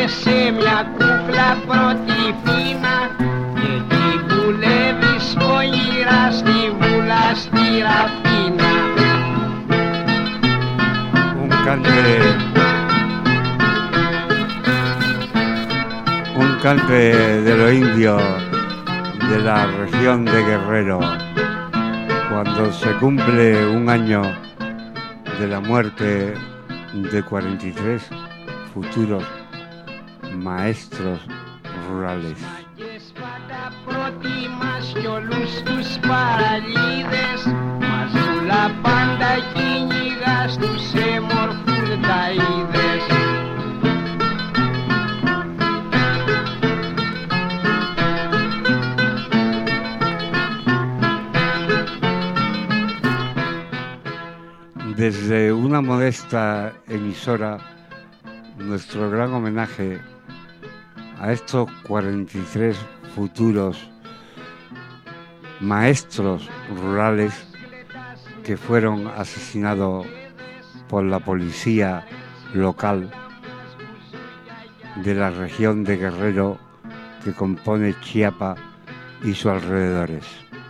σε μια κούκλα πρώτη φήνα και εκεί δουλεύεις όνειρα στη βούλα στη Ραφίνα. Un cante de los indios de la región de Guerrero, cuando se cumple un año de la muerte de 43 futuros maestros rurales. Desde una modesta emisora, nuestro gran homenaje a estos 43 futuros maestros rurales que fueron asesinados por la policía local de la región de Guerrero que compone Chiapas y sus alrededores.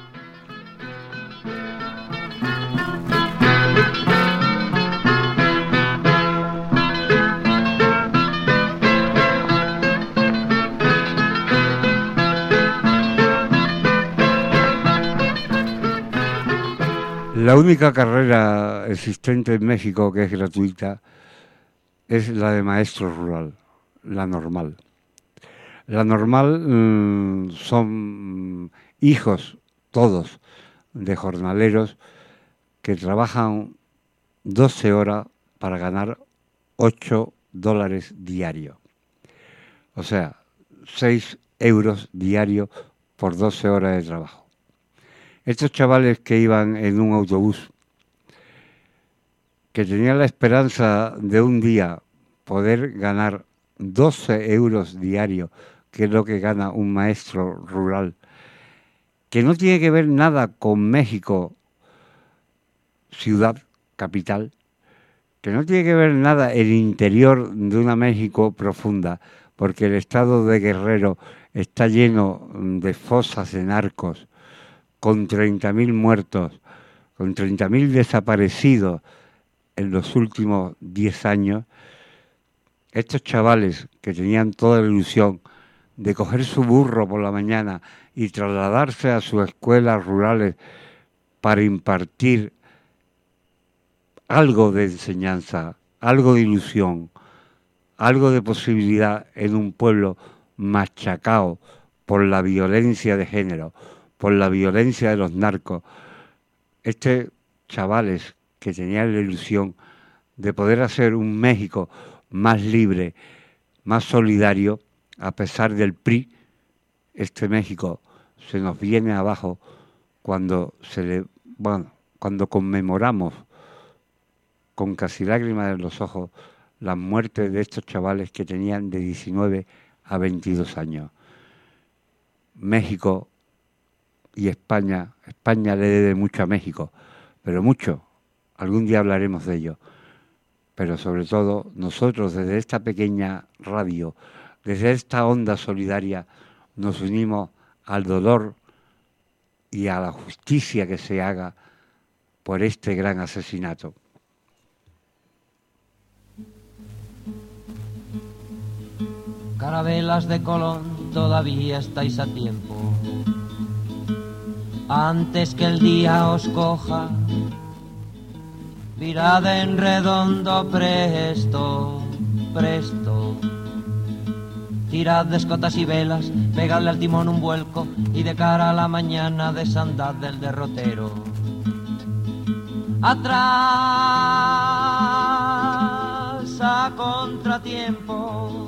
La única carrera existente en México que es gratuita es la de maestro rural, la normal. La normal son hijos todos de jornaleros que trabajan 12 horas para ganar $8 diarios. O sea, 6 euros diarios por 12 horas de trabajo. Estos chavales que iban en un autobús, que tenían la esperanza de un día poder ganar 12 euros diarios, que es lo que gana un maestro rural, que no tiene que ver nada con México, ciudad, capital, que no tiene que ver nada el interior de una México profunda, porque el estado de Guerrero está lleno de fosas de narcos, con 30.000 muertos, con 30.000 desaparecidos en los últimos 10 años. Estos chavales que tenían toda la ilusión de coger su burro por la mañana y trasladarse a sus escuelas rurales para impartir algo de enseñanza, algo de ilusión, algo de posibilidad en un pueblo machacado por la violencia de género, por la violencia de los narcos. Chavales que tenían la ilusión de poder hacer un México más libre, más solidario, a pesar del PRI, México se nos viene abajo cuando cuando conmemoramos con casi lágrimas en los ojos las muertes de estos chavales que tenían de 19 a 22 años. México y España le debe mucho a México, pero mucho. Algún día hablaremos de ello. Pero sobre todo, nosotros desde esta pequeña radio, desde esta onda solidaria, nos unimos al dolor y a la justicia que se haga por este gran asesinato. Carabelas de Colón, todavía estáis a tiempo. Antes que el día os coja, virad en redondo presto, presto. Tirad de escotas y velas, pegadle al timón un vuelco y de cara a la mañana desandad del derrotero. Atrás a contratiempo.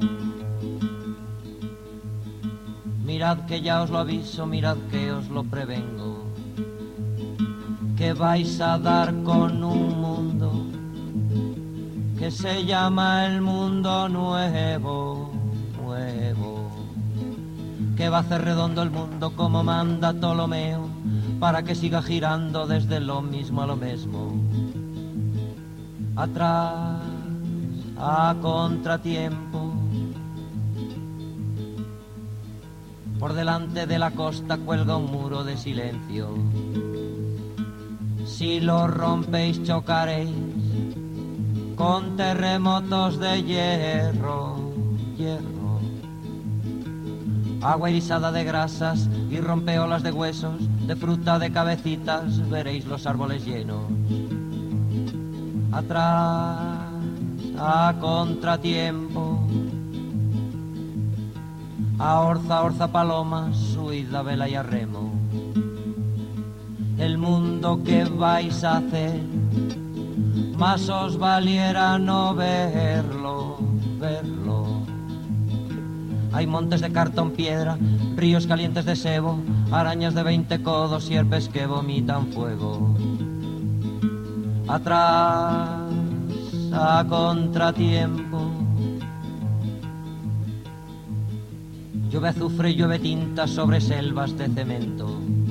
Mirad que ya os lo aviso, mirad que os lo prevengo, que vais a dar con un mundo que se llama el mundo nuevo, nuevo, que va a hacer redondo el mundo como manda Ptolomeo, para que siga girando desde lo mismo a lo mismo. Atrás, a contratiempo, Por delante de la costa cuelga un muro de silencio. Si lo rompéis chocaréis con terremotos de hierro, hierro. Agua irisada de grasas y rompeolas de huesos, de fruta, de cabecitas, veréis los árboles llenos. Atrás, a contratiempo, a orza, orza, palomas, huid a vela y a remo. El mundo que vais a hacer, más os valiera no verlo, verlo. Hay montes de cartón piedra, ríos calientes de sebo, arañas de 20 codos, sierpes que vomitan fuego. Atrás, a contratiempo. Llueve azufre, llueve tinta sobre selvas de cemento.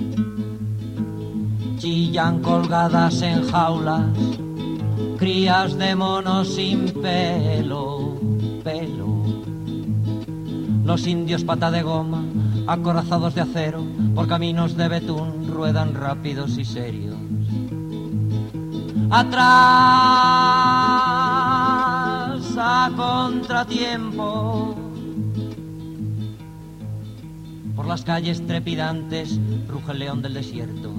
Chillan colgadas en jaulas, crías de monos sin pelo, pelo. Los indios pata de goma, acorazados de acero, por caminos de betún ruedan rápidos y serios. Atrás, a contratiempo. Por las calles trepidantes ruge el león del desierto.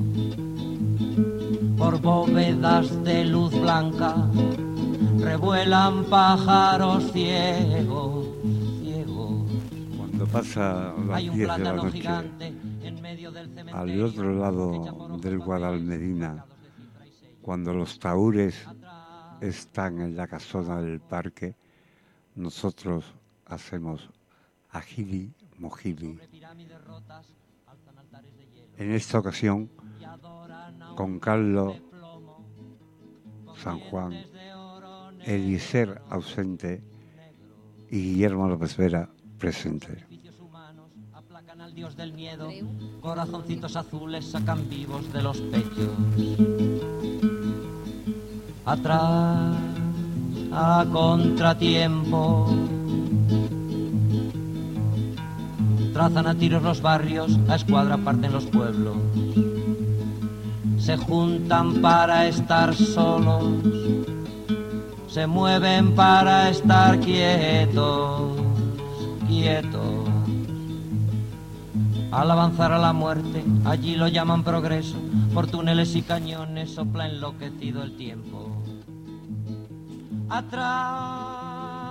Por bóvedas de luz blanca revuelan pájaros ciegos, ciegos. Cuando pasa las Hay un 10 de la plátano noche, gigante en medio del cementerio. al otro lado del Guadalmedina, cuando los tahúres están en la casona del parque, nosotros hacemos ajili mojili. En esta ocasión, con Carlos San Juan, Eliezer ausente y Guillermo López Vera presente. Aplacan al dios del miedo, corazoncitos azules sacan vivos de los pechos. Atrás, a contratiempo. Trazan a tiros los barrios, a escuadra parten los pueblos. Se juntan para estar solos, se mueven para estar quietos, quietos. Al avanzar a la muerte, allí lo llaman progreso, por túneles y cañones sopla enloquecido el tiempo. Atrás,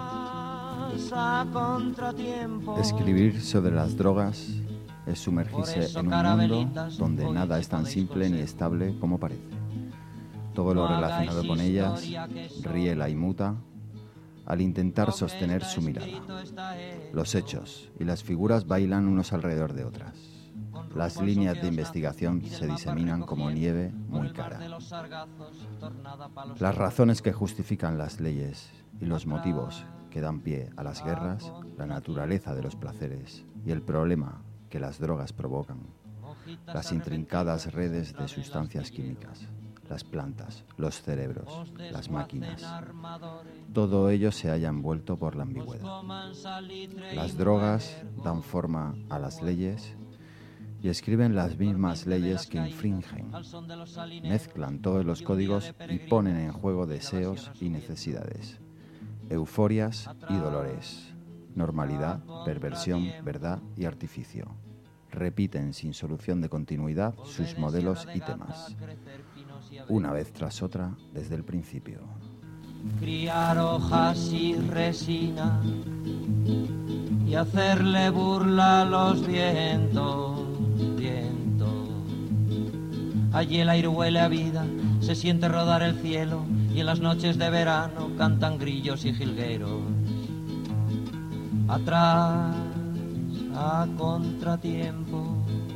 a contratiempo. Escribir sobre las drogas es sumergirse en un mundo donde nada es tan simple ni estable como parece. Todo lo relacionado con ellas riela y muta al intentar sostener su mirada. Los hechos y las figuras bailan unos alrededor de otras. Las líneas de investigación se diseminan como nieve muy cara. Las razones que justifican las leyes y los motivos que dan pie a las guerras, la naturaleza de los placeres y el problema que las drogas provocan, las intrincadas redes de sustancias químicas, las plantas, los cerebros, las máquinas, todo ello se halla envuelto por la ambigüedad. Las drogas dan forma a las leyes y escriben las mismas leyes que infringen, mezclan todos los códigos y ponen en juego deseos y necesidades, euforias y dolores, normalidad, perversión, verdad y artificio. Repiten sin solución de continuidad sus modelos y temas, una vez tras otra desde el principio. Criar hojas y resina y hacerle burla a los vientos, vientos. Allí el aire huele a vida, se siente rodar el cielo y en las noches de verano cantan grillos y jilgueros. Atrás, a contratiempo.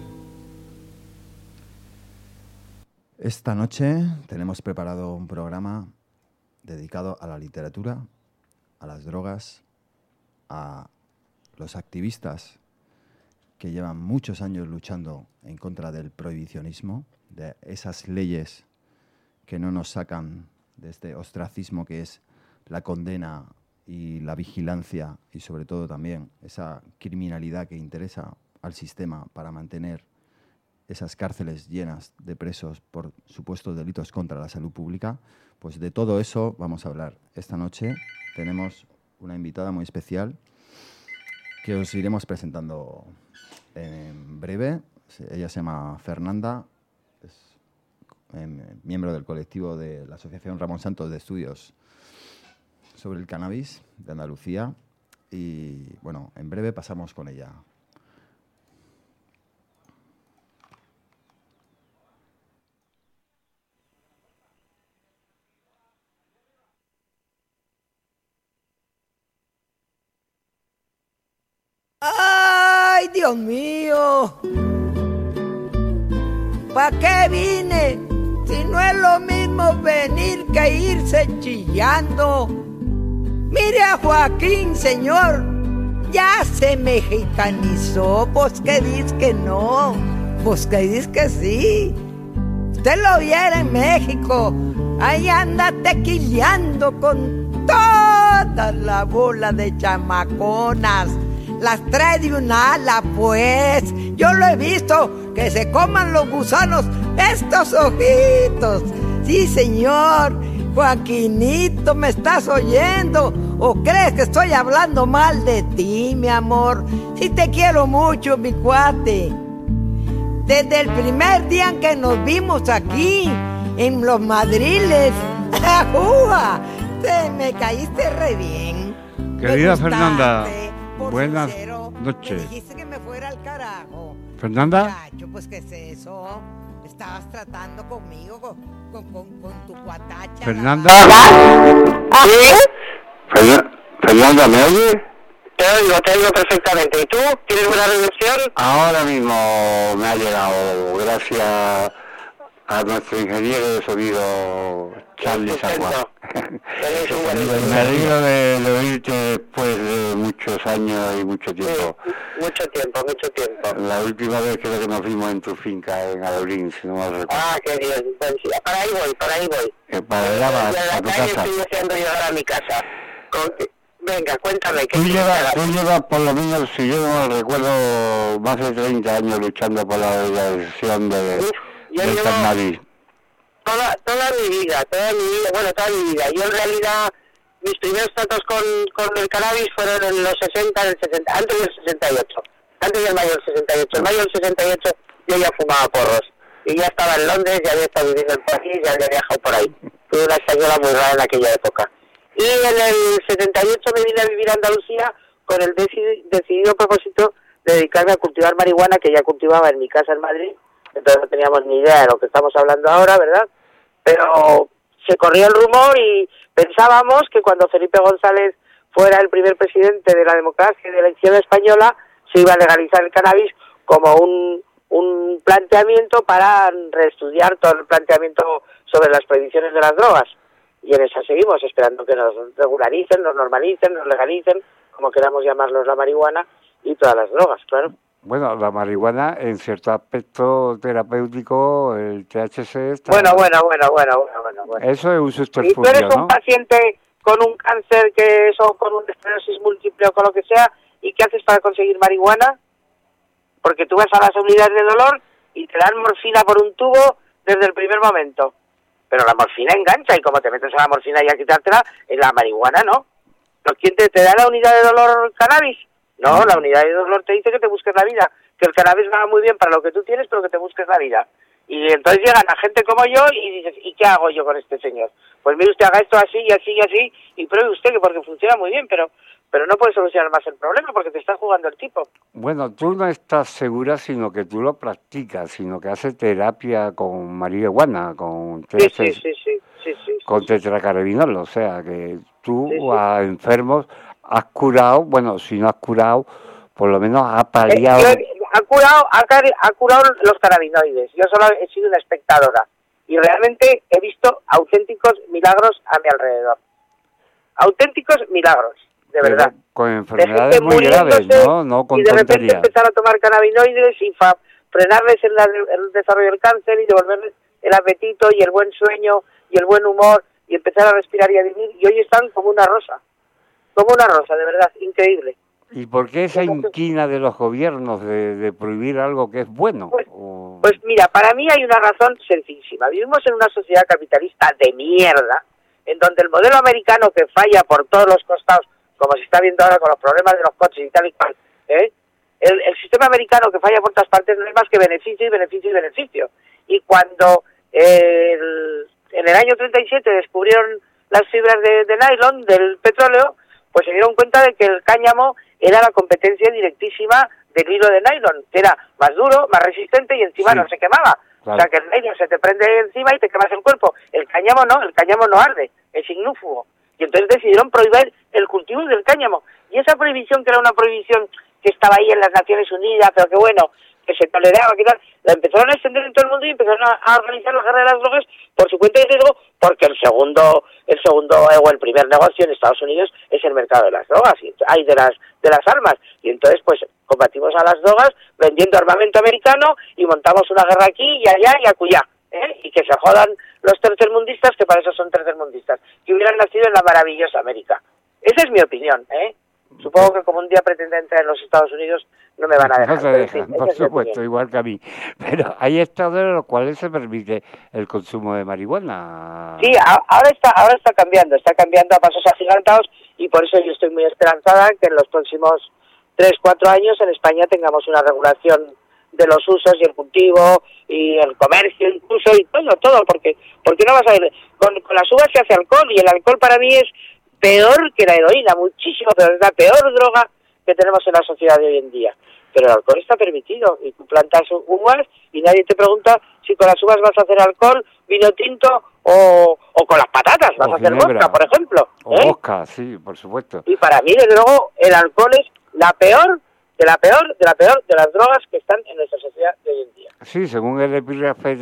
Esta noche tenemos preparado un programa dedicado a la literatura, a las drogas, a los activistas que llevan muchos años luchando en contra del prohibicionismo, de esas leyes que no nos sacan de este ostracismo que es la condena y la vigilancia y sobre todo también esa criminalidad que interesa al sistema para mantener esas cárceles llenas de presos por supuestos delitos contra la salud pública, pues de todo eso vamos a hablar. Esta noche tenemos una invitada muy especial que os iremos presentando en breve. Ella se llama Fernanda, es miembro del colectivo de la Asociación Ramón Santos de Estudios sobre el Cannabis de Andalucía. Y bueno, en breve pasamos con ella. ¡Ay, Dios mío! ¿Para qué vine? Si no es lo mismo venir que irse chillando. Mire a Joaquín, señor, ya se mexicanizó. Pues que dice que no, pues que dice que sí. Usted lo viera en México, ahí anda tequileando con toda la bola de chamaconas. Las trae de un ala, pues. Yo lo he visto, que se coman los gusanos estos ojitos. Sí, señor. Joaquinito, ¿me estás oyendo? ¿O crees que estoy hablando mal de ti, mi amor? Sí te quiero mucho, mi cuate. Desde el primer día en que nos vimos aquí, en Los Madriles, ¡ajúa! Te me caíste re bien. Querida Fernanda, buenas noches. Me dijiste que me fuera al carajo. ¿Fernanda? Muchacho, pues, ¿qué es eso? Estabas tratando conmigo, con tu cuatacha. ¿Fernanda? ¿Sí? ¿Fernanda, me oye? Te oigo perfectamente. ¿Y tú? ¿Tienes buena recepción? Ahora mismo me ha llegado, gracias a nuestro ingeniero de sonido, Charlie Sagua. Me alegro de oírte después de muchos años y mucho tiempo. Sí, mucho tiempo. La última vez creo que nos vimos en tu finca en Alaurín, si no me recuerdo. Ah, qué bien. Pues, sí, para ahí voy. Para allá vas, a a tu la calle casa. estoy deseando llegar a mi casa. Venga, cuéntame. Tú llevas por lo menos, si yo no me recuerdo, más de 30 años luchando por la legalización del cannabis. Toda mi vida. Yo en realidad, mis primeros tratos con el cannabis fueron en los 60, en el 60, antes del 68, antes del mayo del 68. En mayo del 68 yo ya fumaba porros. Y ya estaba en Londres, ya había estado viviendo en París, ya había viajado por ahí. Fui una española muy rara en aquella época. Y en el 78 me vine a vivir a Andalucía con el decidido propósito de dedicarme a cultivar marihuana, que ya cultivaba en mi casa en Madrid. Entonces no teníamos ni idea de lo que estamos hablando ahora, ¿verdad? Pero se corría el rumor y pensábamos que cuando Felipe González fuera el primer presidente de la democracia y de la izquierda española, se iba a legalizar el cannabis como un planteamiento para reestudiar todo el planteamiento sobre las prohibiciones de las drogas. Y en esa seguimos, esperando que nos regularicen, nos normalicen, nos legalicen, como queramos llamarlos, la marihuana y todas las drogas, claro. Bueno, la marihuana en cierto aspecto terapéutico, el THC está... Bueno. Eso es un Y subterfugio, tú eres un ¿no? paciente con un cáncer o con una esclerosis múltiple o con lo que sea, ¿y qué haces para conseguir marihuana? Porque tú vas a las unidades de dolor y te dan morfina por un tubo desde el primer momento. Pero la morfina engancha, y como te metes a la morfina y a quitártela, en la marihuana no. ¿Quién te da la unidad de dolor cannabis? No, la unidad de dolor te dice que te busques la vida, que el cannabis va muy bien para lo que tú tienes, pero que te busques la vida. Y entonces llegan a gente como yo y dices, ¿y qué hago yo con este señor? Pues mire usted, haga esto así y así y así, y pruebe usted que porque funciona muy bien, pero no puede solucionar más el problema porque te está jugando el tipo. Bueno, tú no estás segura, sino que tú lo practicas, sino que haces terapia con marihuana, con Sí. con tetracannabinol, o sea, que tú a enfermos has curado, bueno, si no has curado, por lo menos has paliado... Ha curado los cannabinoides. Yo solo he sido una espectadora y realmente he visto auténticos milagros a mi alrededor. Auténticos milagros, de verdad. Con enfermedades muy graves, ¿no? No con y de repente tonterías. empezar a tomar cannabinoides y frenarles el desarrollo del cáncer y devolverles el apetito y el buen sueño y el buen humor y y empezar a respirar y a vivir, y hoy están como una rosa, de verdad, increíble. ¿Y por qué esa inquina de los gobiernos de prohibir algo que es bueno? Pues mira, para mí hay una razón sencillísima. Vivimos en una sociedad capitalista de mierda, en donde el modelo americano que falla por todos los costados, como se está viendo ahora con los problemas de los coches y tal y cual, el sistema americano que falla por todas partes no es más que beneficio y beneficio y beneficio. Y cuando en el año 37 descubrieron las fibras de nylon del petróleo, pues se dieron cuenta de que el cáñamo era la competencia directísima del hilo de nylon, que era más duro, más resistente y encima no se quemaba. Claro. O sea que el nylon se te prende encima y te quemas el cuerpo. El cáñamo no arde, es ignúfugo. Y entonces decidieron prohibir el cultivo del cáñamo. Y esa prohibición, que era una prohibición que estaba ahí en las Naciones Unidas, pero que bueno, que se toleraba, que tal, la empezaron a extender en todo el mundo y empezaron a organizar la guerra de las drogas por su cuenta y riesgo, porque el segundo o el primer negocio en Estados Unidos es el mercado de las drogas, y hay de las armas, y entonces pues combatimos a las drogas vendiendo armamento americano y montamos una guerra aquí y allá y acullá, y que se jodan los tercermundistas, que para eso son tercermundistas, que hubieran nacido en la maravillosa América. Esa es mi opinión, Supongo que como un día pretenda entrar en los Estados Unidos no me van a dejar. No se dejan, por supuesto, igual que a mí. Pero hay estados en los cuales se permite el consumo de marihuana. Sí, ahora está cambiando a pasos agigantados, y por eso yo estoy muy esperanzada que en los próximos 3-4 años en España tengamos una regulación de los usos y el cultivo y el comercio incluso y todo, porque no vas a ir con las uvas se hace alcohol, y el alcohol para mí es peor que la heroína, muchísimo peor, es la peor droga que tenemos en la sociedad de hoy en día. Pero el alcohol está permitido, y tú plantas uvas y nadie te pregunta si con las uvas vas a hacer alcohol, vino tinto o con las patatas vas a hacer vodka, por ejemplo. O vodka, sí, por supuesto. Y para mí, desde luego, el alcohol es la peor de las drogas que están en nuestra sociedad de hoy en día. Sí, según el epígrafe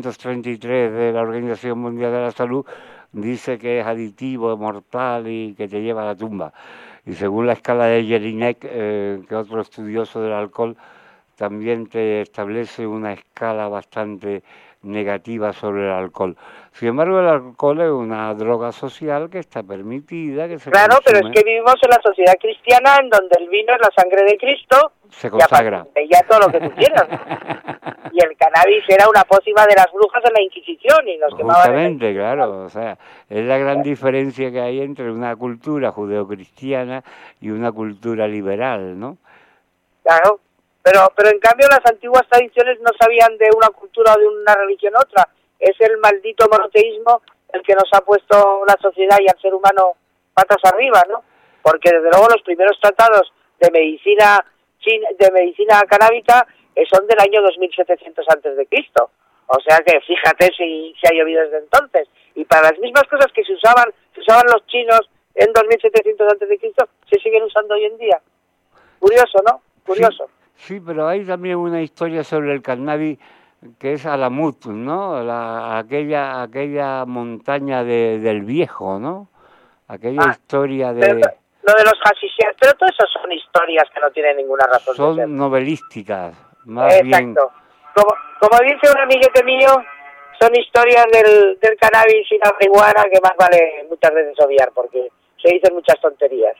333 de la Organización Mundial de la Salud, dice que es adictivo, mortal y que te lleva a la tumba. Y según la escala de Jelinek, que otro estudioso del alcohol, también te establece una escala bastante negativa sobre el alcohol. Sin embargo, el alcohol es una droga social que está permitida, que se Claro, consume. pero es que vivimos en la sociedad cristiana, en donde el vino es la sangre de Cristo, se consagra. Y ya todo lo que tú quieras. Y el cannabis era una pócima de las brujas en la Inquisición y nos quemaban. Justamente, claro, o sea, es la gran diferencia que hay entre una cultura judeocristiana y una cultura liberal, ¿no? Claro, pero en cambio las antiguas tradiciones no sabían de una cultura o de una religión otra. Es el maldito monoteísmo el que nos ha puesto la sociedad y al ser humano patas arriba, ¿no? Porque desde luego los primeros tratados de medicina canábica son del año 2700 antes de Cristo. O sea que fíjate si ha llovido desde entonces. Y para las mismas cosas que se usaban los chinos en 2700 antes de Cristo, se siguen usando hoy en día. Curioso, ¿no? Curioso. Sí, pero hay también una historia sobre el cannabis que es Alamut, ¿no? Aquella montaña del viejo, ¿no? Aquella historia de... Lo de los hashisheros, pero todo eso son historias que no tienen ninguna razón. Son novelísticas, más bien. Exacto. Como dice un amiguete mío, son historias del cannabis y la marihuana que más vale muchas veces obviar, porque se dicen muchas tonterías.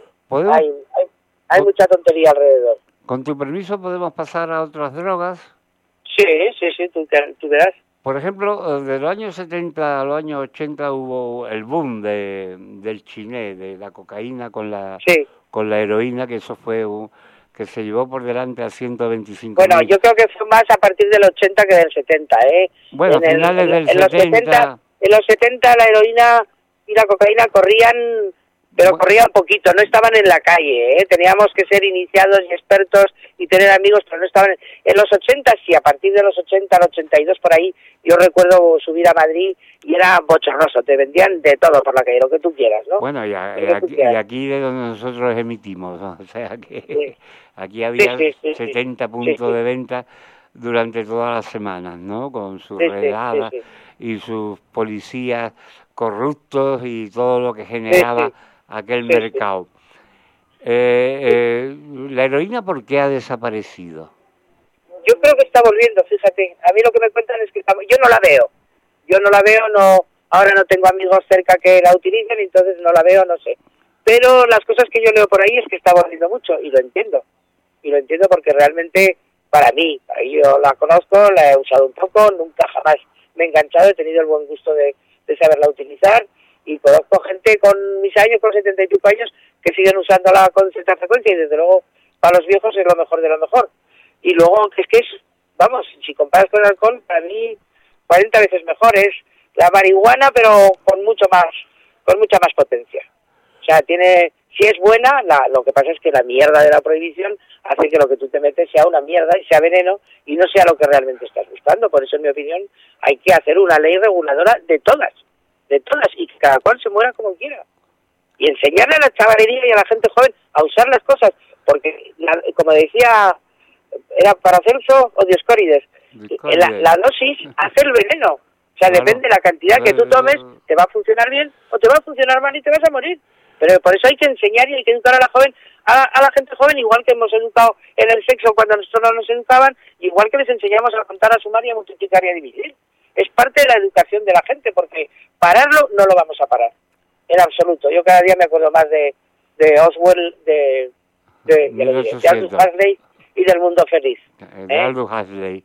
Hay mucha tontería alrededor. Con tu permiso, ¿podemos pasar a otras drogas? Sí, tú verás. Por ejemplo, de los años 70 a los años 80 hubo el boom del chiné, de la cocaína con la heroína, que eso fue que se llevó por delante a 125.000. Bueno, yo creo que fue más a partir del 80 que del 70, ¿eh? Bueno, a finales del 70... En los 70 la heroína y la cocaína corrían, pero corrían poquito, no estaban en la calle, ¿eh? Teníamos que ser iniciados y expertos y tener amigos, pero no estaban... En los 80 sí, a partir de los 80 al 82 por ahí, yo recuerdo subir a Madrid y era bochornoso, te vendían de todo por la calle, lo que tú quieras, ¿no? Bueno, y aquí de donde nosotros emitimos, ¿no? O sea que aquí había 70 puntos de venta durante todas las semanas, ¿no? Con sus redadas y sus policías corruptos y todo lo que generaba aquel mercado. ¿La heroína por qué ha desaparecido? Yo creo que está volviendo, fíjate. A mí lo que me cuentan es que yo no la veo, ahora no tengo amigos cerca que la utilicen, entonces no la veo, no sé. pero las cosas que yo leo por ahí es que está volviendo mucho, y lo entiendo porque realmente para mí yo la conozco, la he usado un poco, nunca jamás me he enganchado, he tenido el buen gusto de saberla utilizar, y conozco gente con mis años, con 70 y pico años, que siguen usándola con cierta frecuencia, y desde luego para los viejos es lo mejor de lo mejor. Y luego es que vamos, si comparas con el alcohol, para mí 40 veces mejor es la marihuana, pero con mucha más potencia. O sea, si es buena, lo que pasa es que la mierda de la prohibición hace que lo que tú te metes sea una mierda y sea veneno y no sea lo que realmente estás buscando. Por eso, en mi opinión, hay que hacer una ley reguladora de todas, y que cada cual se muera como quiera. Y enseñarle a la chavalería y a la gente joven a usar las cosas, porque, como decía, era Paracelso o Dioscórides, la dosis hace el veneno. O sea, claro, depende de la cantidad que tú tomes, te va a funcionar bien o te va a funcionar mal y te vas a morir. Pero por eso hay que enseñar y hay que educar a la gente joven, igual que hemos educado en el sexo cuando nosotros no nos educaban, igual que les enseñamos a contar, a sumar y a multiplicar y a dividir. Es parte de la educación de la gente, porque pararlo no lo vamos a parar, en absoluto. Yo cada día me acuerdo más de Oswald, de Aldous Huxley y del Mundo Feliz. De Aldous Huxley.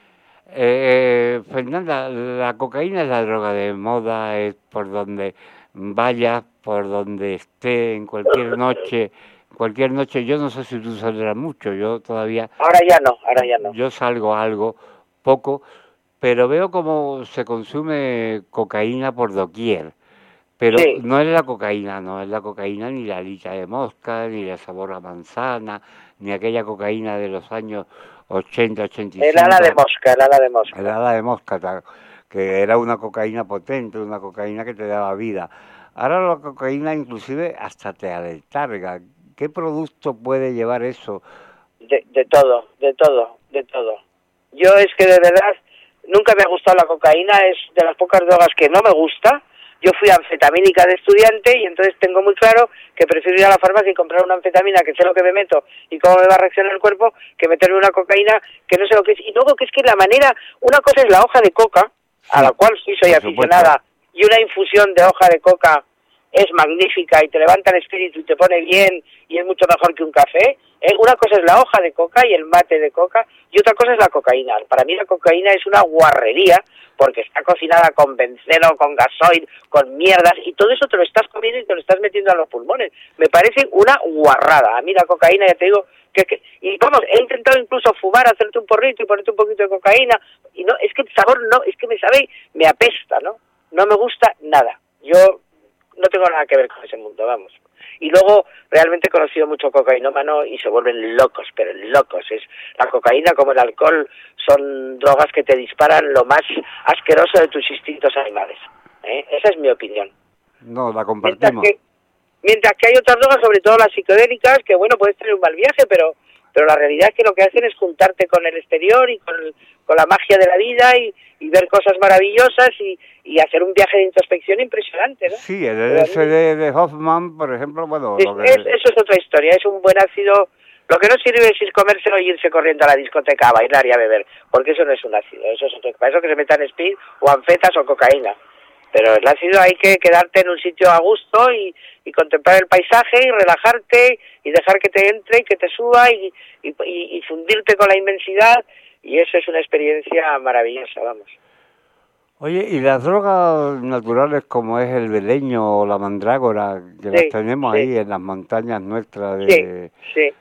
Fernanda, la cocaína es la droga de moda, es por donde vayas, por donde esté, en cualquier noche. Yo no sé si tú saldrás mucho, yo todavía... Ahora ya no. Yo salgo algo, poco, pero veo cómo se consume cocaína por doquier. Pero sí, no es la cocaína ni la alita de mosca, ni la sabor a manzana, ni aquella cocaína de los años 80, 85. El ala de mosca. El ala de mosca, que era una cocaína potente, una cocaína que te daba vida. Ahora la cocaína inclusive hasta te aletarga. ¿Qué producto puede llevar eso? De todo. Yo es que de verdad nunca me ha gustado la cocaína, es de las pocas drogas que no me gusta. Yo fui anfetamínica de estudiante y entonces tengo muy claro que prefiero ir a la farmacia y comprar una anfetamina que sé lo que me meto y cómo me va a reaccionar el cuerpo, que meterme una cocaína que no sé lo que es. Y luego que es que la manera, una cosa es la hoja de coca, a la cual sí soy aficionada, y una infusión de hoja de coca es magnífica y te levanta el espíritu y te pone bien y es mucho mejor que un café. Una cosa es la hoja de coca y el mate de coca y otra cosa es la cocaína. Para mí la cocaína es una guarrería porque está cocinada con benceno, con gasoil, con mierdas y todo eso te lo estás comiendo y te lo estás metiendo a los pulmones. Me parece una guarrada. A mí la cocaína, ya te digo, y vamos, he intentado incluso fumar, hacerte un porrito y ponerte un poquito de cocaína y no, es que el sabor no, es que me apesta, ¿no? No me gusta nada. Yo no tengo nada que ver con ese mundo, vamos. Y luego realmente he conocido mucho cocainómano y se vuelven locos, pero locos. La cocaína, como el alcohol, son drogas que te disparan lo más asqueroso de tus instintos animales. Esa es mi opinión. No, la compartimos. Mientras que hay otras drogas, sobre todo las psicodélicas, que bueno, puedes tener un mal viaje, pero la realidad es que lo que hacen es juntarte con el exterior y con la magia de la vida y ver cosas maravillosas y hacer un viaje de introspección impresionante, ¿no? Sí, el LSD de Hoffman, por ejemplo, bueno... Eso es otra historia, es un buen ácido. Lo que no sirve es comérselo y irse corriendo a la discoteca a bailar y a beber, porque eso no es un ácido, eso es otro. Para eso que se metan speed o anfetas o cocaína. Pero el ácido hay que quedarte en un sitio a gusto y contemplar el paisaje y relajarte y dejar que te entre y que te suba y fundirte con la inmensidad, y eso es una experiencia maravillosa, vamos. Oye, ¿y las drogas naturales como es el beleño o la mandrágora, que las tenemos ahí en las montañas nuestras de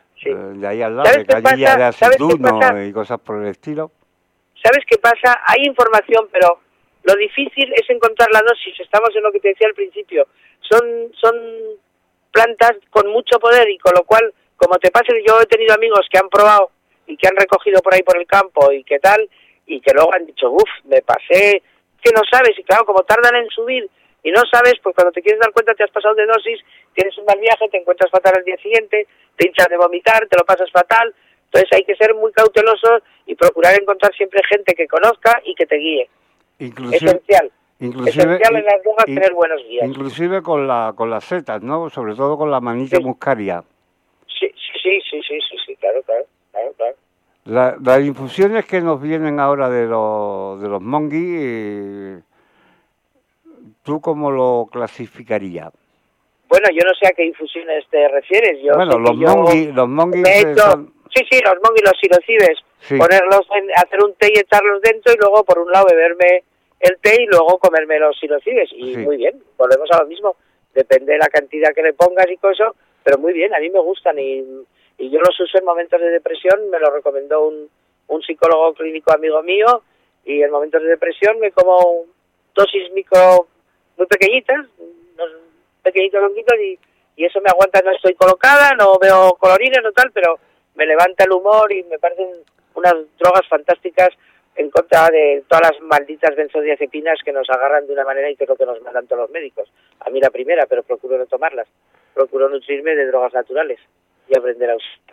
ahí al lado, de Cañilla de Aceituno y cosas por el estilo? ¿Sabes qué pasa? Hay información, pero lo difícil es encontrar la dosis. Estamos en lo que te decía al principio. Son plantas con mucho poder y con lo cual, como te pasa, yo he tenido amigos que han probado y que han recogido por ahí por el campo y qué tal, y que luego han dicho, me pasé, que no sabes, y claro, como tardan en subir y no sabes, pues cuando te quieres dar cuenta te has pasado de dosis, tienes un mal viaje, te encuentras fatal al día siguiente, te hinchas de vomitar, te lo pasas fatal. Entonces hay que ser muy cautelosos y procurar encontrar siempre gente que conozca y que te guíe. Esencial en las drogas tener buenos guías. Inclusive con las setas, ¿no? Sobre todo con la manita muscaria. Sí, claro. Las infusiones que nos vienen ahora de los mongi, ¿tú cómo lo clasificarías? Bueno, yo no sé a qué infusiones te refieres. Yo Bueno, sé los monguis me he hecho, son... sí, los monguis, los silocibes, Sí. hacer un té y echarlos dentro y luego por un lado beberme el té y luego comerme los silocibes. Y Sí. muy bien, volvemos a lo mismo. Depende de la cantidad que le pongas y cosas, pero muy bien, a mí me gustan y yo los uso en momentos de depresión, me lo recomendó un psicólogo clínico amigo mío, y en momentos de depresión me como dosis micro muy pequeñitas, unos pequeñitos longuitos, y eso me aguanta, no estoy colocada, no veo colorines, no tal, pero me levanta el humor y me parecen unas drogas fantásticas en contra de todas las malditas benzodiazepinas que nos agarran de una manera y que es lo que nos mandan todos los médicos. A mí la primera, pero procuro no tomarlas. Procuro nutrirme de drogas naturales y aprender a usarlas.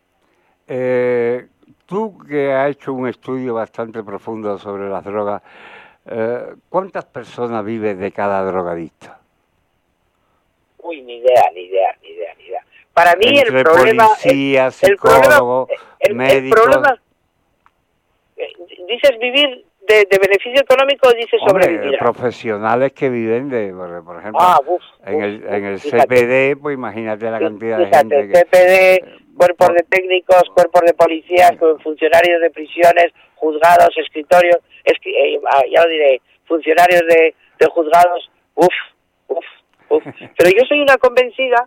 Tú que has hecho un estudio bastante profundo sobre las drogas, ¿cuántas personas viven de cada drogadicto? Uy, ni idea. Para mí Entre el problema... policías, psicólogos, médicos... El problema... ¿Dices vivir de beneficio económico o dices sobrevivir? Profesionales que viven de, por ejemplo, en el fíjate. CPD, pues imagínate la cantidad Fíjate, de gente CPD, cuerpos de técnicos, cuerpos de policías, funcionarios de prisiones, juzgados, escritorios, ya lo diré, funcionarios de juzgados, Pero yo soy una convencida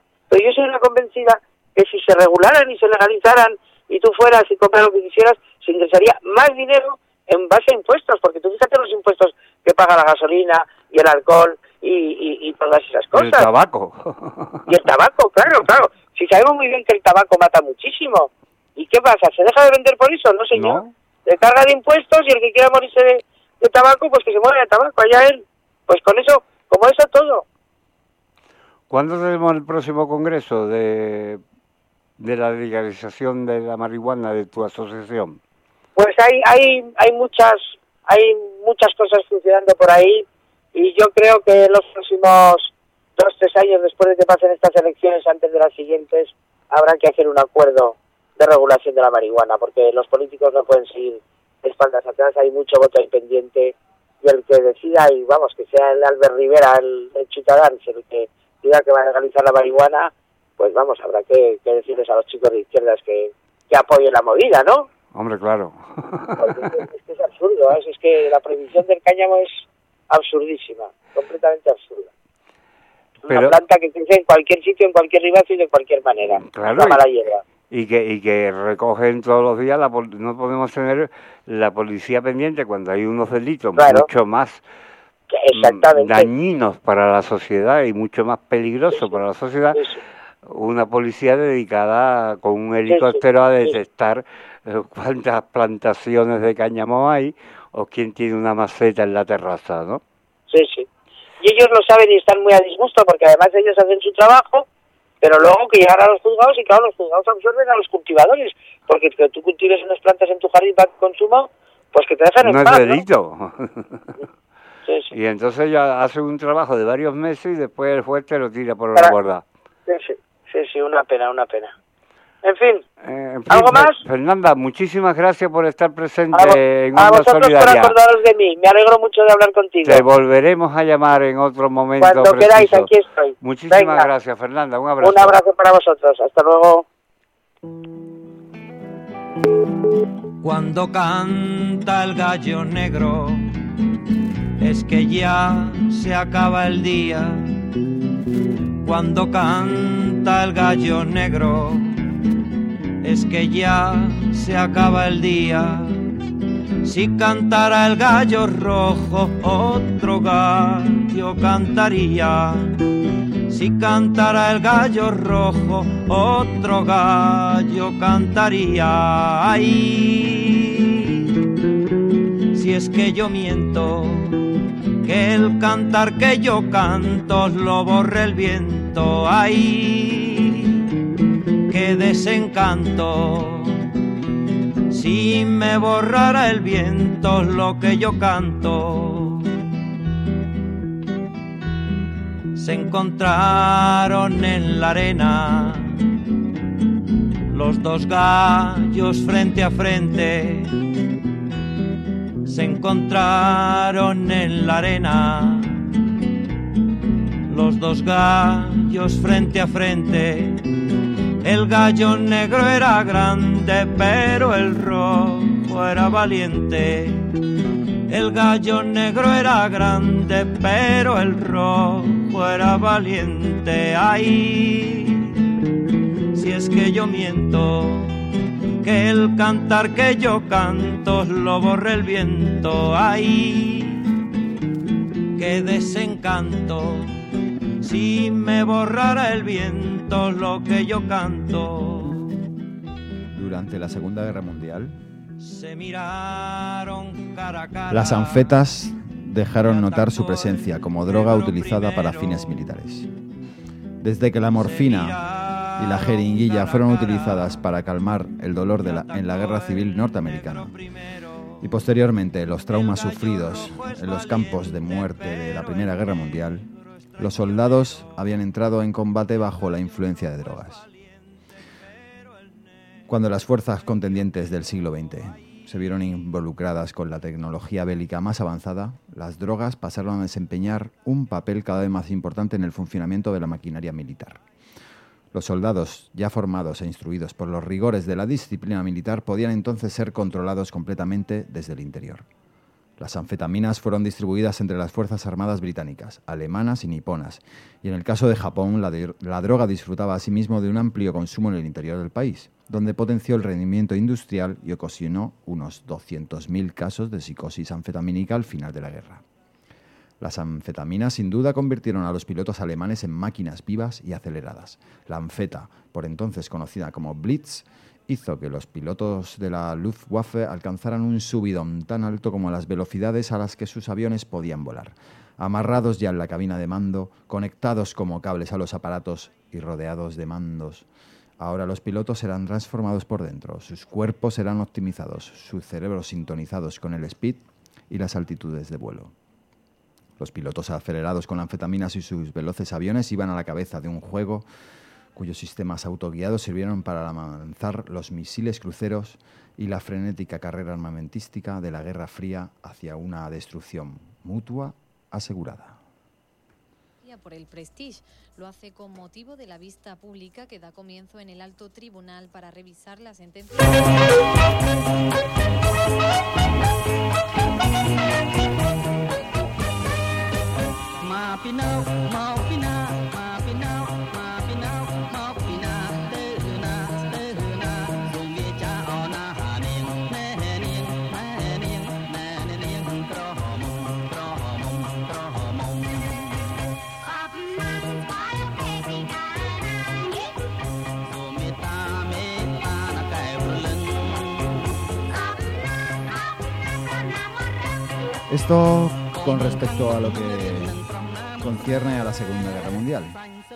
que si se regularan y se legalizaran y tú fueras y compras lo que quisieras, se ingresaría más dinero en base a impuestos, porque tú fíjate los impuestos que paga la gasolina y el alcohol y todas esas cosas. El tabaco. Y el tabaco, claro. Si sabemos muy bien que el tabaco mata muchísimo. ¿Y qué pasa? ¿Se deja de vender por eso? No, señor. No. Le carga de impuestos y el que quiera morirse de tabaco, pues que se muera de tabaco. Allá él. Pues con eso, como eso todo. ¿Cuándo tenemos el próximo congreso de la legalización de la marihuana de tu asociación? Pues hay muchas cosas funcionando por ahí, y yo creo que los próximos 2-3 años después de que pasen estas elecciones, antes de las siguientes, habrá que hacer un acuerdo de regulación de la marihuana, porque los políticos no pueden seguir de espaldas atrás. Hay mucho voto ahí pendiente, y el que decida, y vamos, que sea el Albert Rivera, el Ciutadans, el que diga que va a legalizar la marihuana, pues vamos, habrá que decirles a los chicos de izquierdas que apoyen la movida, ¿no? Hombre, claro. Porque es que es absurdo, ¿eh? Es que la prohibición del cáñamo es absurdísima, completamente absurda. Una planta que crece en cualquier sitio, en cualquier ribazo y de cualquier manera. Claro, una mala hierba. Y que recogen todos los días, no podemos tener la policía pendiente cuando hay unos delitos mucho más dañinos para la sociedad y mucho más peligrosos para la sociedad. Sí. Una policía dedicada con un helicóptero a detectar cuántas plantaciones de cáñamo hay o quién tiene una maceta en la terraza, ¿no? Sí. Y ellos lo saben y están muy a disgusto, porque además ellos hacen su trabajo, pero luego que llegan a los juzgados, y claro, los juzgados absorben a los cultivadores, porque que tú cultives unas plantas en tu jardín para consumo, pues que te dejan en paz, no es delito. Sí. Y entonces ya hace un trabajo de varios meses y después el juez te lo tira por la borda. Sí, una pena. En fin, ¿algo más? Fernanda, muchísimas gracias por estar presente en Onda Solidaria. A vosotros por acordaros de mí, me alegro mucho de hablar contigo. Te volveremos a llamar en otro momento cuando preciso. Queráis, aquí estoy. Muchísimas gracias, Fernanda, un abrazo. Un abrazo para vosotros, hasta luego. Cuando canta el gallo negro, es que ya se acaba el día. Cuando canta el gallo negro, es que ya se acaba el día. Si cantara el gallo rojo, otro gallo cantaría. Si cantara el gallo rojo, otro gallo cantaría. Ay, si es que yo miento, que el cantar que yo canto lo borre el viento. Ay, qué desencanto, si me borrara el viento lo que yo canto. Se encontraron en la arena los dos gallos frente a frente. Se encontraron en la arena los dos gallos gallos frente a frente. El gallo negro era grande, pero el rojo era valiente. El gallo negro era grande, pero el rojo era valiente. Ay, si es que yo miento, que el cantar que yo canto lo borre el viento. Ay, qué desencanto, si me borrara el viento lo que yo canto. Durante la Segunda Guerra Mundial, se miraron cara a cara. las anfetas dejaron notar su presencia como droga utilizada para fines militares. Desde que la morfina y la jeringuilla fueron utilizadas para calmar el dolor en la Guerra Civil norteamericana, y posteriormente los traumas sufridos en los campos de muerte de la Primera Guerra Mundial, los soldados habían entrado en combate bajo la influencia de drogas. Cuando las fuerzas contendientes del siglo XX se vieron involucradas con la tecnología bélica más avanzada, las drogas pasaron a desempeñar un papel cada vez más importante en el funcionamiento de la maquinaria militar. Los soldados, ya formados e instruidos por los rigores de la disciplina militar, podían entonces ser controlados completamente desde el interior. Las anfetaminas fueron distribuidas entre las Fuerzas Armadas británicas, alemanas y niponas, y en el caso de Japón, la droga disfrutaba asimismo de un amplio consumo en el interior del país, donde potenció el rendimiento industrial y ocasionó unos 200.000 casos de psicosis anfetamínica al final de la guerra. Las anfetaminas sin duda convirtieron a los pilotos alemanes en máquinas vivas y aceleradas. La anfeta, por entonces conocida como Blitz, hizo que los pilotos de la Luftwaffe alcanzaran un subidón tan alto como las velocidades a las que sus aviones podían volar. Amarrados ya en la cabina de mando, conectados como cables a los aparatos y rodeados de mandos. Ahora los pilotos serán transformados por dentro, sus cuerpos serán optimizados, sus cerebros sintonizados con el speed y las altitudes de vuelo. Los pilotos acelerados con anfetaminas y sus veloces aviones iban a la cabeza de un juego cuyos sistemas autoguiados sirvieron para lanzar los misiles cruceros y la frenética carrera armamentística de la Guerra Fría hacia una destrucción mutua asegurada. Por el Prestige. Lo hace con motivo de la vista pública que da comienzo en el alto tribunal para revisar la sentencia. Esto con respecto a lo que concierne a la Segunda Guerra Mundial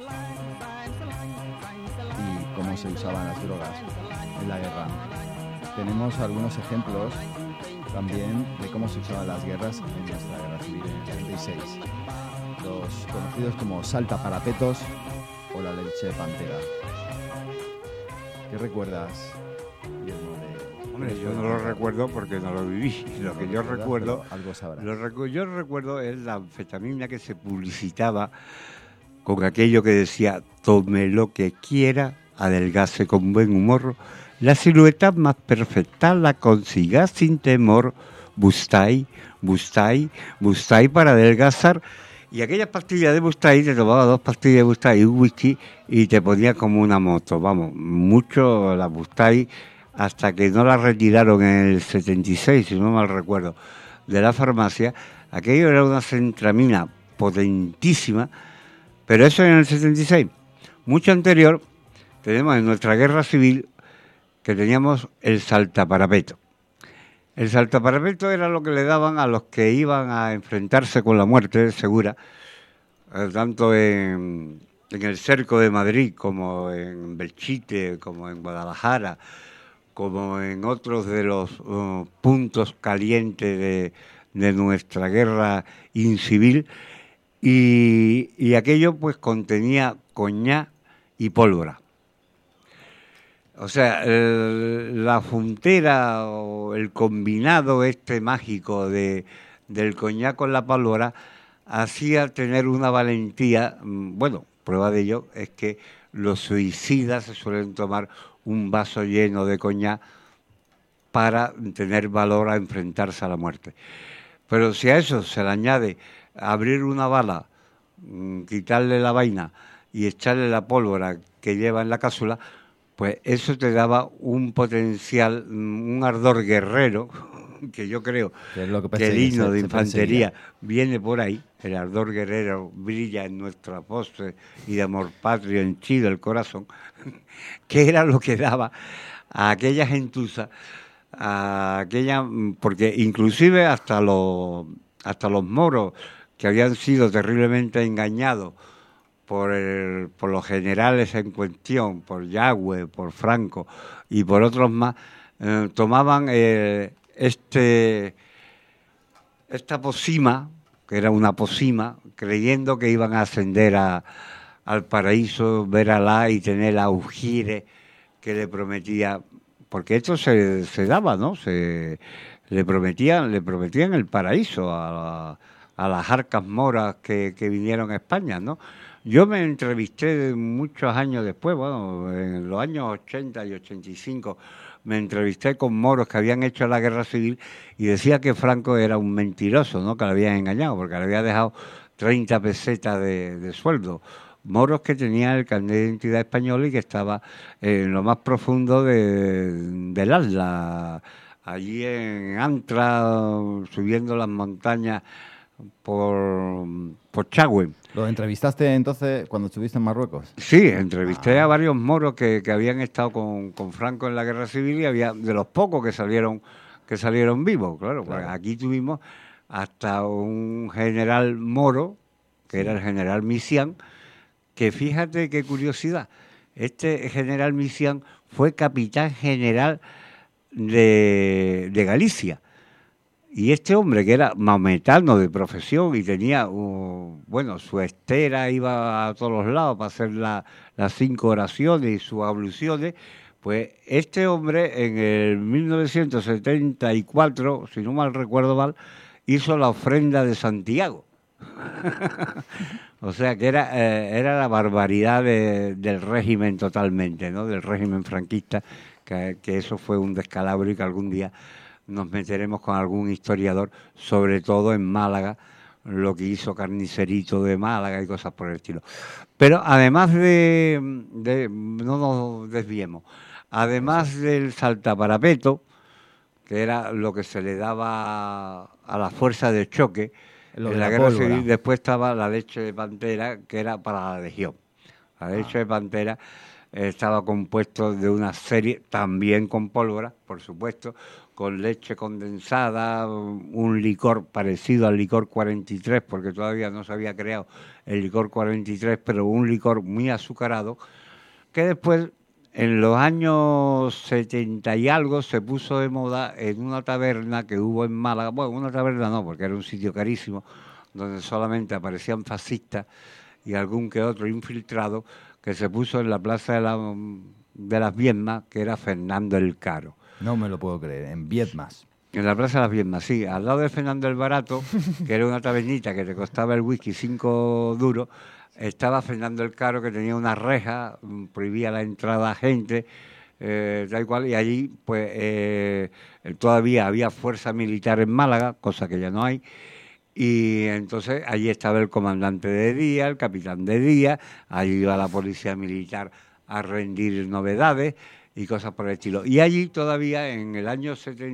y cómo se usaban las drogas en la guerra. Tenemos algunos ejemplos también de cómo se usaban las guerras en nuestra guerra civil en el 36. Los conocidos como saltaparapetos o la leche pantera. ¿Qué recuerdas, Guillermo, de...? Hombre, yo no lo recuerdo porque no lo viví. Lo que yo recuerdo, algo sabrás. yo recuerdo es la anfetamina que se publicitaba con aquello que decía: tome lo que quiera, adelgace con buen humor, la silueta más perfecta la consiga sin temor, Bustay, Bustay, Bustay para adelgazar. Y aquellas pastillas de Bustay, te tomaba 2 pastillas de Bustay y un whisky y te ponía como una moto. Vamos, mucho la Bustay, hasta que no la retiraron en el 76, si no mal recuerdo, de la farmacia. Aquello era una centramina potentísima, pero eso en el 76. Mucho anterior, tenemos en nuestra guerra civil que teníamos el saltaparapeto. El saltaparapeto era lo que le daban a los que iban a enfrentarse con la muerte segura, tanto en el cerco de Madrid, como en Belchite, como en Guadalajara, como en otros de los puntos calientes de nuestra guerra incivil, y aquello pues contenía coñac y pólvora. O sea, la juntera o el combinado mágico del coñac con la pólvora hacía tener una valentía, bueno, prueba de ello es que los suicidas se suelen tomar un vaso lleno de coñac para tener valor a enfrentarse a la muerte. Pero si a eso se le añade abrir una bala, quitarle la vaina y echarle la pólvora que lleva en la cápsula, pues eso te daba un potencial, un ardor guerrero, que yo creo que el himno de infantería viene por ahí. El ardor guerrero brilla en nuestras voces y de amor patrio henchido el corazón, que era lo que daba a aquella gentuza, porque inclusive hasta los moros que habían sido terriblemente engañados por los generales en cuestión, por Yagüe, por Franco y por otros más, tomaban esta pócima, que era una pócima, creyendo que iban a ascender al paraíso, ver a Alá y tener la ujire que le prometía, porque esto se daba, ¿no? Le prometían el paraíso a las arcas moras que vinieron a España, ¿no? Yo me entrevisté muchos años después, bueno, en los años 80 y 85, me entrevisté con moros que habían hecho la guerra civil y decía que Franco era un mentiroso, ¿no? Que le habían engañado, porque le había dejado 30 pesetas de sueldo. Moros que tenían el carnet de identidad español y que estaba en lo más profundo del Atlas, allí en Antra, subiendo las montañas por Chagüe. ¿Lo entrevistaste entonces cuando estuviste en Marruecos? Sí, entrevisté a varios moros que habían estado con Franco en la guerra civil y había de los pocos que salieron vivos, claro. Pues aquí tuvimos hasta un general moro, que era el general Misián, que fíjate qué curiosidad, este general Misián fue capitán general de Galicia. Y este hombre, que era maometano de profesión y tenía, su estera, iba a todos los lados para hacer las 5 oraciones y sus abluciones, pues este hombre en el 1974, si no mal recuerdo mal, hizo la ofrenda de Santiago. O sea que era la barbaridad del régimen totalmente, ¿no? Del régimen franquista, que eso fue un descalabro y que algún día nos meteremos con algún historiador, sobre todo en Málaga, lo que hizo Carnicerito de Málaga y cosas por el estilo. Pero además no nos desviemos, además del saltaparapeto, que era lo que se le daba a la fuerza de choque, en la guerra civil, después estaba la leche de pantera, que era para la legión. La leche de pantera estaba compuesto de una serie, también con pólvora, por supuesto, con leche condensada, un licor parecido al licor 43, porque todavía no se había creado el licor 43, pero un licor muy azucarado, que después, en los años 70 y algo, se puso de moda en una taberna que hubo en Málaga. Bueno, una taberna no, porque era un sitio carísimo, donde solamente aparecían fascistas y algún que otro infiltrado, que se puso en la plaza de las Viedmas, que era Fernando el Caro. No me lo puedo creer, en Viedmas. En la plaza de las Viedmas, sí, al lado de Fernando el Barato, que era una tabernita que te costaba el whisky 5 duros, estaba Fernando el Caro, que tenía una reja, prohibía la entrada a gente, tal cual, y allí pues todavía había fuerza militar en Málaga, cosa que ya no hay, y entonces allí estaba el comandante de día, el capitán de día, allí iba la policía militar a rendir novedades y cosas por el estilo. Y allí todavía en el año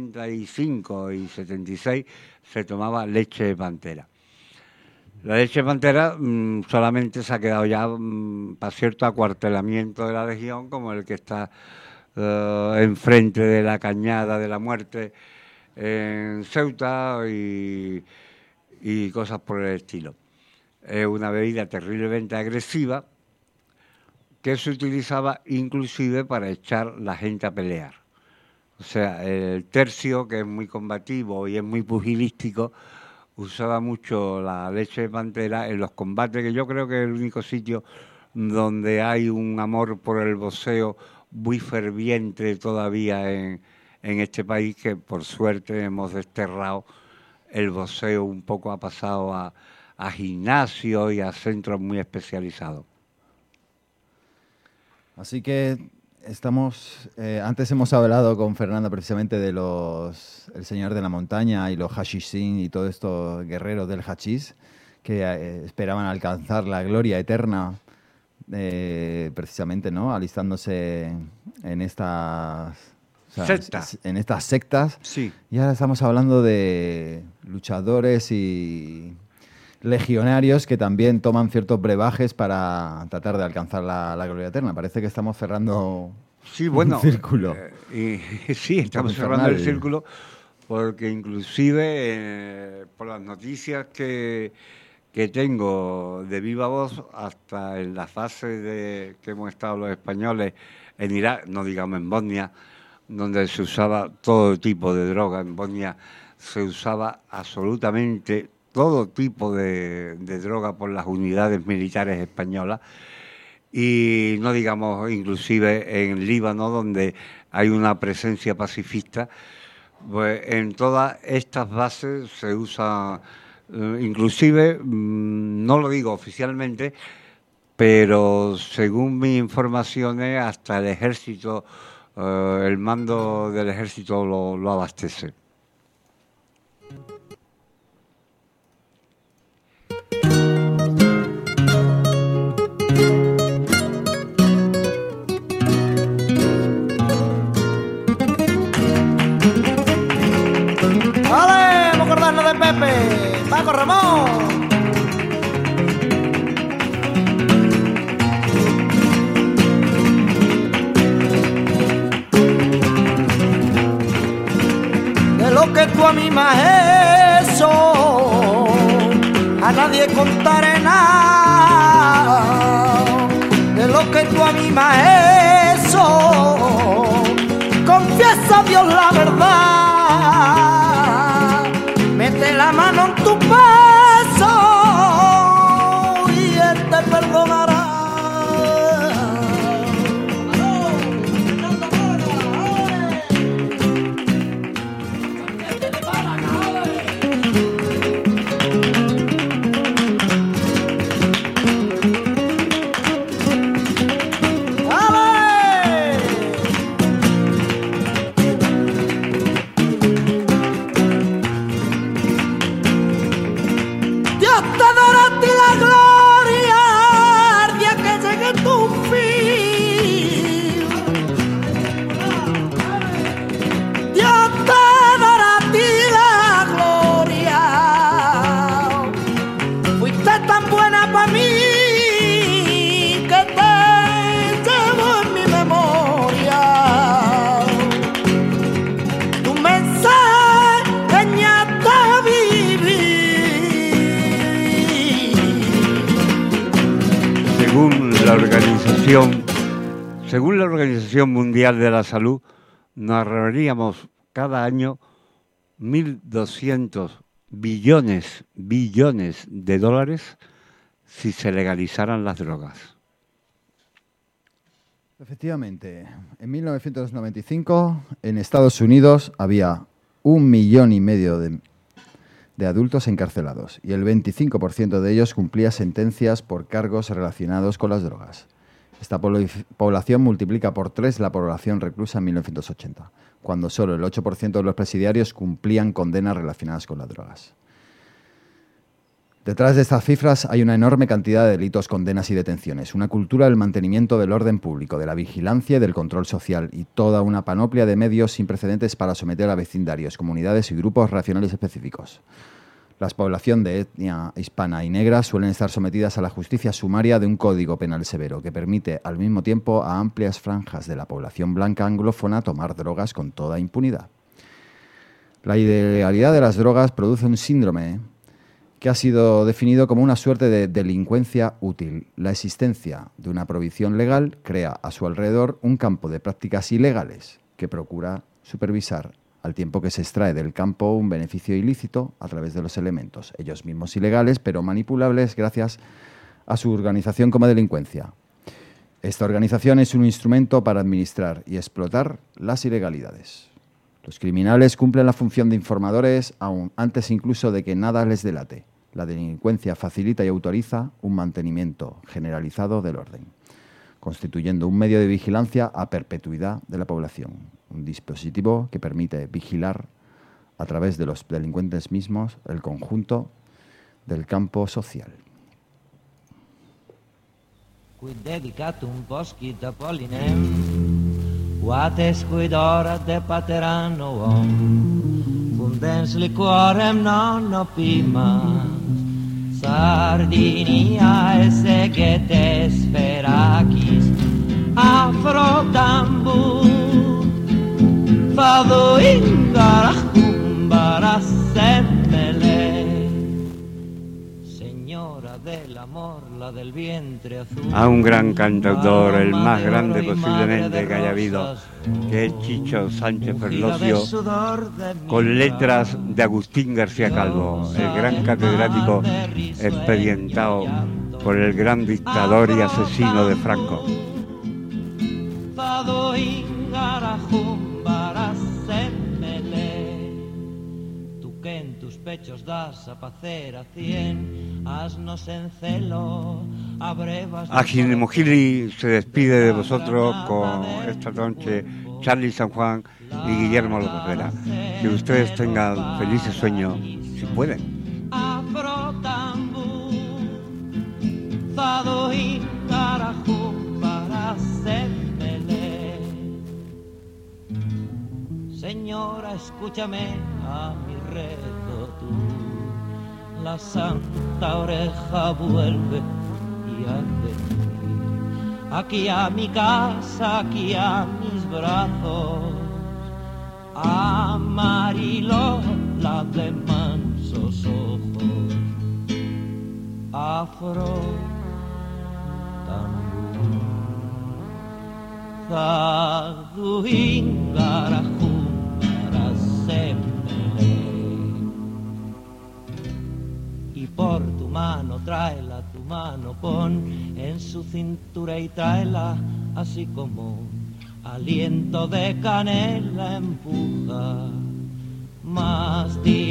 75 y 76 se tomaba leche de pantera. La leche de pantera solamente se ha quedado ya para cierto acuartelamiento de la Legión, como el que está enfrente de la Cañada de la Muerte en Ceuta y cosas por el estilo. Es una bebida terriblemente agresiva que se utilizaba inclusive para echar la gente a pelear. O sea, el tercio, que es muy combativo y es muy pugilístico, usaba mucho la leche de pantera en los combates, que yo creo que es el único sitio donde hay un amor por el boxeo muy ferviente todavía en este país, que por suerte hemos desterrado el boxeo, un poco ha pasado a gimnasios y a centros muy especializados. Así que antes hemos hablado con Fernando precisamente de el Señor de la Montaña y los hashishin y todos estos guerreros del hachís que esperaban alcanzar la gloria eterna precisamente, ¿no? Alistándose en estas sectas. Sí. Y ahora estamos hablando de luchadores y legionarios que también toman ciertos brebajes para tratar de alcanzar la gloria eterna. Parece que estamos cerrando un círculo. Sí, estamos cerrando el círculo porque inclusive por las noticias que tengo de viva voz, hasta en la fase que hemos estado los españoles en Irak, no digamos en Bosnia, donde se usaba todo tipo de droga. En Bosnia se usaba absolutamente todo tipo de droga por las unidades militares españolas, y no digamos inclusive en Líbano, donde hay una presencia pacifista. Pues en todas estas bases se usa, inclusive, no lo digo oficialmente, pero según mis informaciones, hasta el ejército, el mando del ejército lo abastece. Pepe, Paco Ramón. De lo que tú a mí me has hecho, a nadie contaré nada. De lo que tú a mí me has hecho, confiesa a Dios la verdad. Mete la mano en tu peso y Él te perdonará. Según la Organización Mundial de la Salud, nos ahorraríamos cada año 1.200 billones de dólares si se legalizaran las drogas. Efectivamente, en 1995 en Estados Unidos había 1,5 millones de adultos encarcelados y el 25% de ellos cumplía sentencias por cargos relacionados con las drogas. Esta población multiplica por 3 la población reclusa en 1980, cuando solo el 8% de los presidiarios cumplían condenas relacionadas con las drogas. Detrás de estas cifras hay una enorme cantidad de delitos, condenas y detenciones, una cultura del mantenimiento del orden público, de la vigilancia y del control social, y toda una panoplia de medios sin precedentes para someter a vecindarios, comunidades y grupos racionales específicos. La población de etnia hispana y negra suelen estar sometidas a la justicia sumaria de un código penal severo que permite al mismo tiempo a amplias franjas de la población blanca anglófona tomar drogas con toda impunidad. La ilegalidad de las drogas produce un síndrome que ha sido definido como una suerte de delincuencia útil. La existencia de una prohibición legal crea a su alrededor un campo de prácticas ilegales que procura supervisar al tiempo que se extrae del campo un beneficio ilícito a través de los elementos, ellos mismos ilegales, pero manipulables gracias a su organización como delincuencia. Esta organización es un instrumento para administrar y explotar las ilegalidades. Los criminales cumplen la función de informadores aún antes incluso de que nada les delate. La delincuencia facilita y autoriza un mantenimiento generalizado del orden. constituyendo un medio de vigilancia a perpetuidad de la población, un dispositivo que permite vigilar a través de los delincuentes mismos el conjunto del campo social. Qui dedicatum poscit Apollinem, quates quid ora depaterano om, fundens liquorem non opimas, Sardinia esse getes feracis, afrotambur, fado ingarachum barasemele, señora del amor, la del vientre azul. A un gran cantautor, el más grande posiblemente que haya habido, que es Chicho Sánchez Ferlosio, con letras de Agustín García Calvo, el gran catedrático expedientado por el gran dictador y asesino de Franco. Tú que en tus pechos das a pacer a 100 asnos en celo, abrevas. Ajimojili se despide de vosotros con esta noche Charly San Juan y Guillermo López Vera. Que ustedes tengan felices sueños, si pueden. Señora, escúchame a mi rezo tú, la santa oreja vuelve y ha de venir aquí a mi casa, aquí a mis brazos, a Marilo, la de mansos ojos, afro tambur, zaduingaraju. Y por tu mano, tráela, tu mano pon en su cintura y tráela, así como aliento de canela empuja más